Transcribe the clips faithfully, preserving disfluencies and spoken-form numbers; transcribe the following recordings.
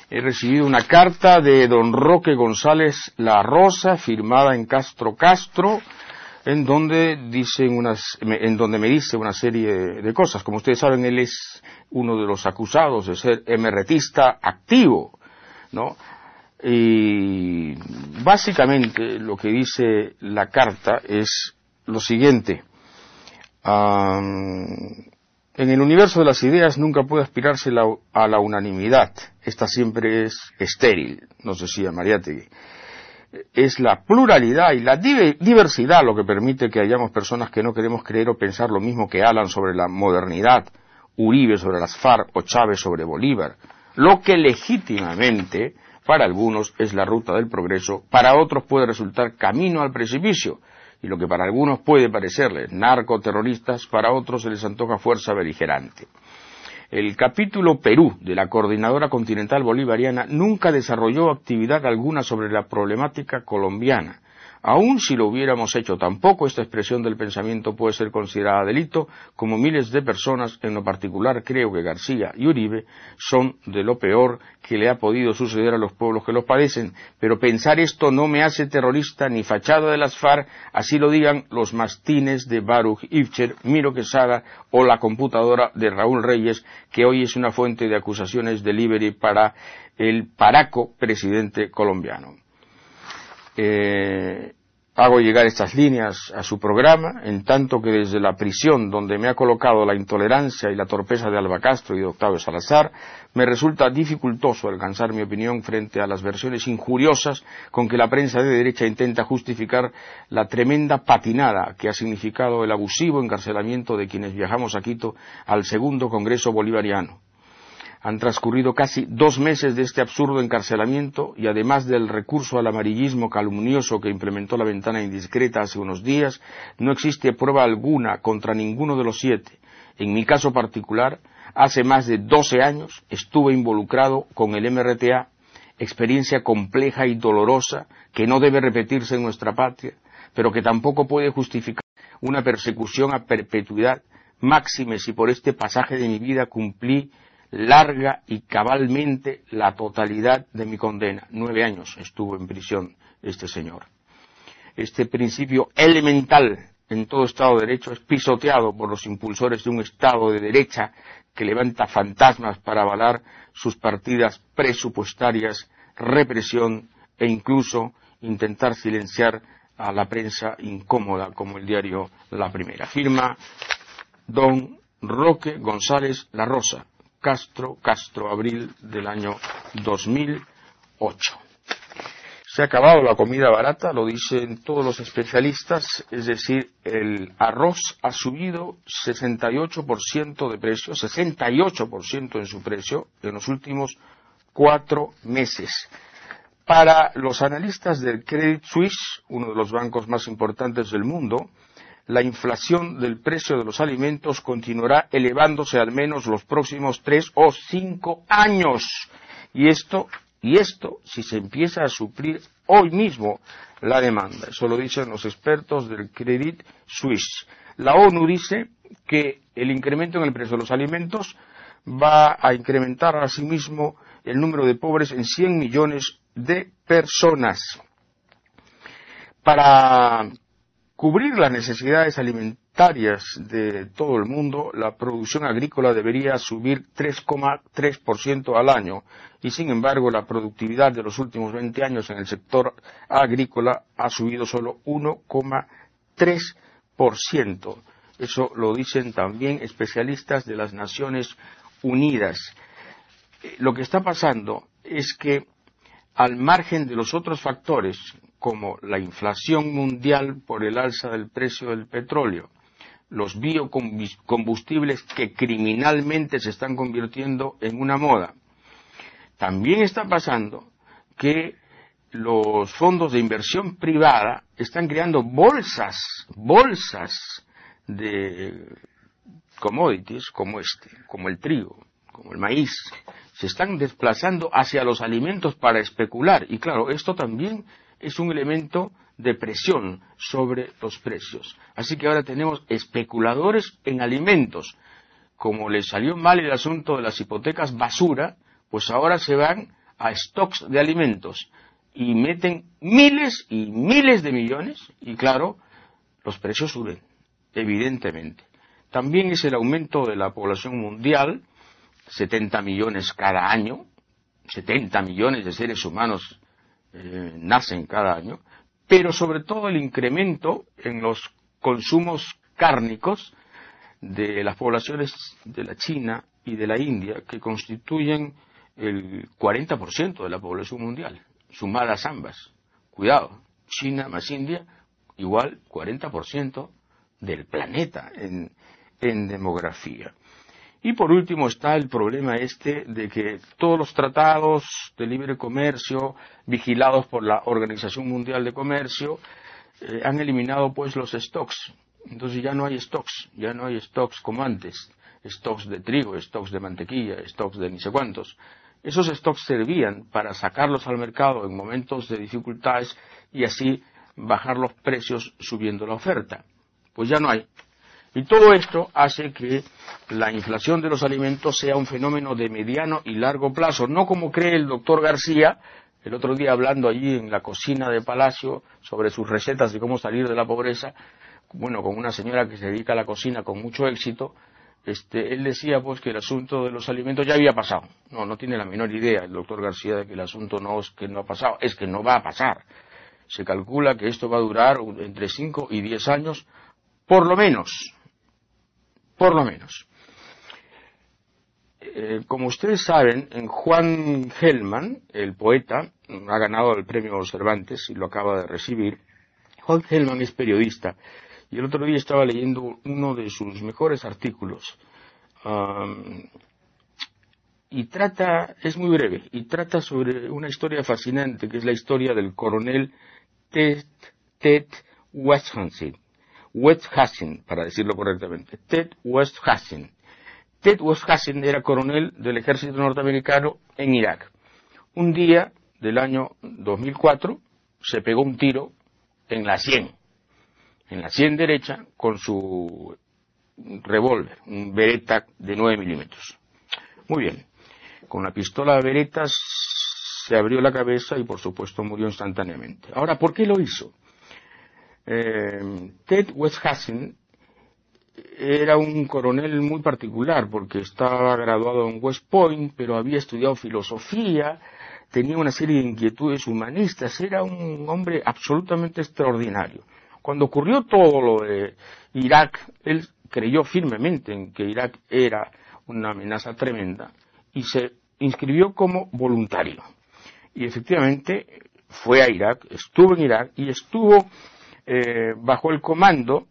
He recibido una carta de don Roque González La Rosa, firmada en Castro Castro, en donde dicen unas, en donde me dice una serie de cosas. Como ustedes saben, él es uno de los acusados de ser emeretista activo, ¿no? Y básicamente lo que dice la carta es lo siguiente. Um, en el universo de las ideas nunca puede aspirarse la, a la unanimidad. Esta siempre es estéril, nos decía Mariátegui. Es la pluralidad y la diversidad lo que permite que hayamos personas que no queremos creer o pensar lo mismo que Alan sobre la modernidad, Uribe sobre las FARC o Chávez sobre Bolívar. Lo que legítimamente para algunos es la ruta del progreso, para otros puede resultar camino al precipicio, y lo que para algunos puede parecerles narcoterroristas, para otros se les antoja fuerza beligerante. El capítulo Perú de la Coordinadora Continental Bolivariana nunca desarrolló actividad alguna sobre la problemática colombiana. Aun si lo hubiéramos hecho, tampoco esta expresión del pensamiento puede ser considerada delito, como miles de personas, en lo particular creo que García y Uribe, son de lo peor que le ha podido suceder a los pueblos que los padecen, pero pensar esto no me hace terrorista ni fachada de las FARC, así lo digan los mastines de Baruch Ifcher, Miro Quesada o la computadora de Raúl Reyes, que hoy es una fuente de acusaciones delivery para el paraco presidente colombiano. Eh, hago llegar estas líneas a su programa, en tanto que desde la prisión donde me ha colocado la intolerancia y la torpeza de Alba Castro y de Octavio Salazar, me resulta dificultoso alcanzar mi opinión frente a las versiones injuriosas con que la prensa de derecha intenta justificar la tremenda patinada que ha significado el abusivo encarcelamiento de quienes viajamos a Quito al segundo Congreso Bolivariano. Han transcurrido casi dos meses de este absurdo encarcelamiento y además del recurso al amarillismo calumnioso que implementó la ventana indiscreta hace unos días, no existe prueba alguna contra ninguno de los siete. En mi caso particular, hace más de doce años estuve involucrado con el M R T A, experiencia compleja y dolorosa que no debe repetirse en nuestra patria, pero que tampoco puede justificar una persecución a perpetuidad, máxime si por este pasaje de mi vida cumplí larga y cabalmente la totalidad de mi condena. Nueve años estuvo en prisión este señor. Este principio elemental en todo Estado de Derecho es pisoteado por los impulsores de un Estado de derecha que levanta fantasmas para avalar sus partidas presupuestarias, represión e incluso intentar silenciar a la prensa incómoda como el diario La Primera. Firma don Roque González La Rosa, Castro, Castro, abril del año dos mil ocho. Se ha acabado la comida barata, lo dicen todos los especialistas, es decir, el arroz ha subido sesenta y ocho por ciento de precio, sesenta y ocho por ciento en su precio en los últimos cuatro meses. Para los analistas del Credit Suisse, uno de los bancos más importantes del mundo, la inflación del precio de los alimentos continuará elevándose al menos los próximos tres o cinco años. Y esto, y esto, si se empieza a suplir hoy mismo la demanda. Eso lo dicen los expertos del Credit Suisse. La ONU dice que el incremento en el precio de los alimentos va a incrementar asimismo el número de pobres en cien millones de personas. Para cubrir las necesidades alimentarias de todo el mundo, la producción agrícola debería subir tres coma tres por ciento al año y, sin embargo, la productividad de los últimos veinte años en el sector agrícola ha subido solo uno coma tres por ciento. Eso lo dicen también especialistas de las Naciones Unidas. Lo que está pasando es que, al margen de los otros factores, como la inflación mundial por el alza del precio del petróleo, los biocombustibles que criminalmente se están convirtiendo en una moda, también está pasando que los fondos de inversión privada están creando bolsas, bolsas de commodities como este, como el trigo, como el maíz, se están desplazando hacia los alimentos para especular. Y claro, esto también es un elemento de presión sobre los precios. Así que ahora tenemos especuladores en alimentos. Como les salió mal el asunto de las hipotecas basura, pues ahora se van a stocks de alimentos y meten miles y miles de millones y claro, los precios suben, evidentemente. También es el aumento de la población mundial, setenta millones cada año, setenta millones de seres humanos eh, nacen cada año, pero sobre todo el incremento en los consumos cárnicos de las poblaciones de la China y de la India, que constituyen el cuarenta por ciento de la población mundial, sumadas ambas. Cuidado, China más India, igual cuarenta por ciento del planeta en, en demografía. Y por último está el problema este de que todos los tratados de libre comercio vigilados por la Organización Mundial de Comercio eh, han eliminado pues los stocks. Entonces ya no hay stocks, ya no hay stocks como antes, stocks de trigo, stocks de mantequilla, stocks de ni sé cuántos. Esos stocks servían para sacarlos al mercado en momentos de dificultades y así bajar los precios subiendo la oferta. Pues ya no hay. Y todo esto hace que la inflación de los alimentos sea un fenómeno de mediano y largo plazo, no como cree el doctor García, el otro día hablando allí en la cocina de Palacio sobre sus recetas de cómo salir de la pobreza, bueno, con una señora que se dedica a la cocina con mucho éxito, este, él decía pues que el asunto de los alimentos ya había pasado. No, no tiene la menor idea el doctor García de que el asunto no es que no ha pasado, es que no va a pasar. Se calcula que esto va a durar entre cinco y diez años, por lo menos. Por lo menos. Eh, como ustedes saben, en Juan Gelman, el poeta, ha ganado el premio Cervantes y lo acaba de recibir. Juan Gelman es periodista y el otro día estaba leyendo uno de sus mejores artículos um, y trata, es muy breve, y trata sobre una historia fascinante que es la historia del coronel Ted, Ted Westhuizen. Westhuizen, para decirlo correctamente, Ted Westhuizen. Ted Westhuizen era coronel del ejército norteamericano en Irak. Un día del año dos mil cuatro se pegó un tiro en la sien, en la sien derecha, con su revólver, un Beretta de nueve milímetros. Muy bien, con la pistola Beretta se abrió la cabeza y por supuesto murió instantáneamente. Ahora, ¿por qué lo hizo? Eh, Ted Westhuizen era un coronel muy particular porque estaba graduado en West Point, pero había estudiado filosofía, tenía una serie de inquietudes humanistas, era un hombre absolutamente extraordinario. Cuando ocurrió todo lo de Irak, él creyó firmemente en que Irak era una amenaza tremenda y se inscribió como voluntario. Y efectivamente fue a Irak, estuvo en Irak y estuvo eh, bajo el comando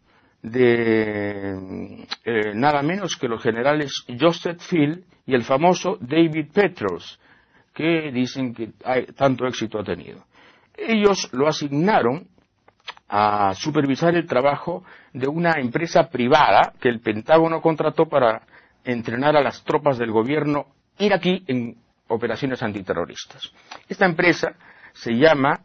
de eh, nada menos que los generales Joseph Field y el famoso David Petraeus, que dicen que hay, tanto éxito ha tenido. Ellos lo asignaron a supervisar el trabajo de una empresa privada que el Pentágono contrató para entrenar a las tropas del gobierno iraquí en operaciones antiterroristas. Esta empresa se llama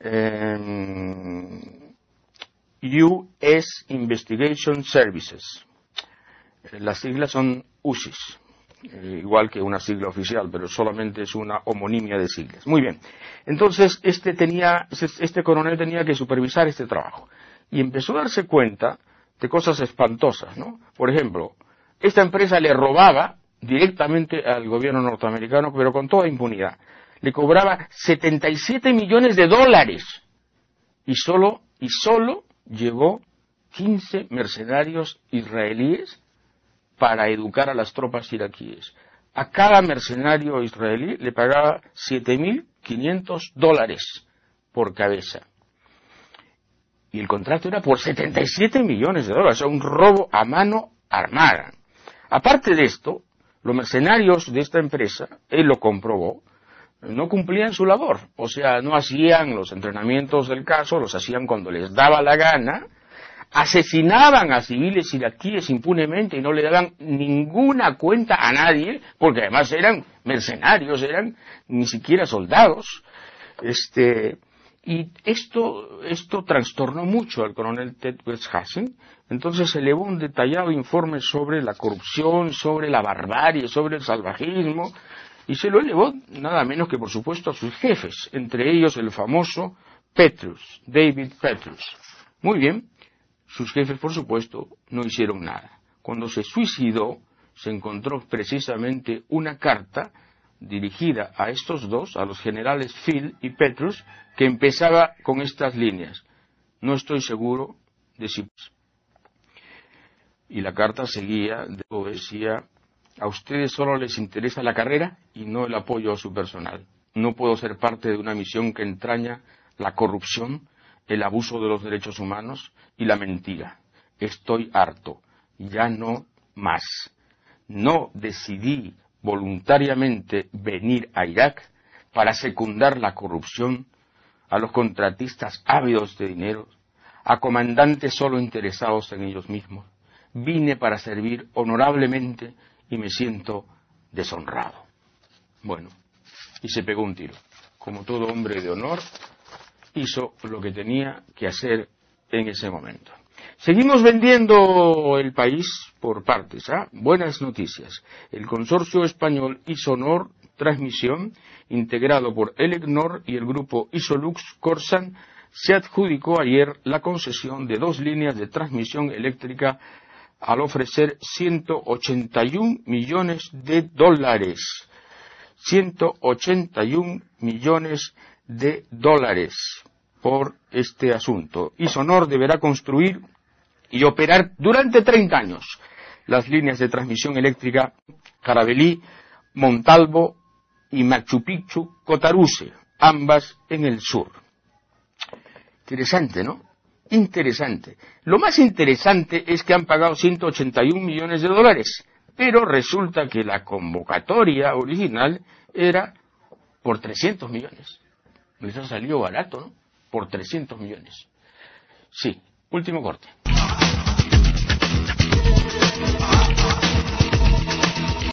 eh, U S Investigation Services. Las siglas son U S I S, eh, igual que una sigla oficial, pero solamente es una homonimia de siglas. Muy bien. Entonces, este tenía, este coronel tenía que supervisar este trabajo. Y empezó a darse cuenta de cosas espantosas, ¿no? Por ejemplo, esta empresa le robaba directamente al gobierno norteamericano, pero con toda impunidad. Le cobraba setenta y siete millones de dólares. Y solo, y solo llevó quince mercenarios israelíes para educar a las tropas iraquíes. A cada mercenario israelí le pagaba siete mil quinientos dólares por cabeza. Y el contrato era por setenta y siete millones de dólares, o sea, un robo a mano armada. Aparte de esto, los mercenarios de esta empresa, él lo comprobó, no cumplían su labor. O sea, no hacían los entrenamientos del caso, los hacían cuando les daba la gana, asesinaban a civiles iraquíes impunemente y no le daban ninguna cuenta a nadie, porque además eran mercenarios, eran ni siquiera soldados. Este, y esto, esto trastornó mucho al coronel Ted Westhuizen. Entonces se elevó un detallado informe sobre la corrupción, sobre la barbarie, sobre el salvajismo, y se lo elevó nada menos que, por supuesto, a sus jefes, entre ellos el famoso Petrus, David Petrus. Muy bien, sus jefes, por supuesto, no hicieron nada. Cuando se suicidó, se encontró precisamente una carta dirigida a estos dos, a los generales Phil y Petrus, que empezaba con estas líneas: no estoy seguro de si... Y la carta seguía, decía: a ustedes solo les interesa la carrera y no el apoyo a su personal. No puedo ser parte de una misión que entraña la corrupción, el abuso de los derechos humanos y la mentira. Estoy harto, ya no más. No decidí voluntariamente venir a Irak para secundar la corrupción, a los contratistas ávidos de dinero, a comandantes solo interesados en ellos mismos. Vine para servir honorablemente y me siento deshonrado. Bueno, y se pegó un tiro. Como todo hombre de honor, hizo lo que tenía que hacer en ese momento. Seguimos vendiendo el país por partes. ¿ah? Buenas noticias. El consorcio español Isonor Transmisión, integrado por Elecnor y el grupo Isolux Corsan, se adjudicó ayer la concesión de dos líneas de transmisión eléctrica al ofrecer ciento ochenta y un millones de dólares. ciento ochenta y un millones de dólares por este asunto. Isonor deberá construir y operar durante treinta años las líneas de transmisión eléctrica Carabelí, Montalvo y Machu Picchu, Cotaruse, ambas en el sur. Interesante, ¿no? Interesante. Lo más interesante es que han pagado ciento ochenta y un millones de dólares, pero resulta que la convocatoria original era por trescientos millones. Les ha salido barato, ¿no? Por trescientos millones. Sí, último corte.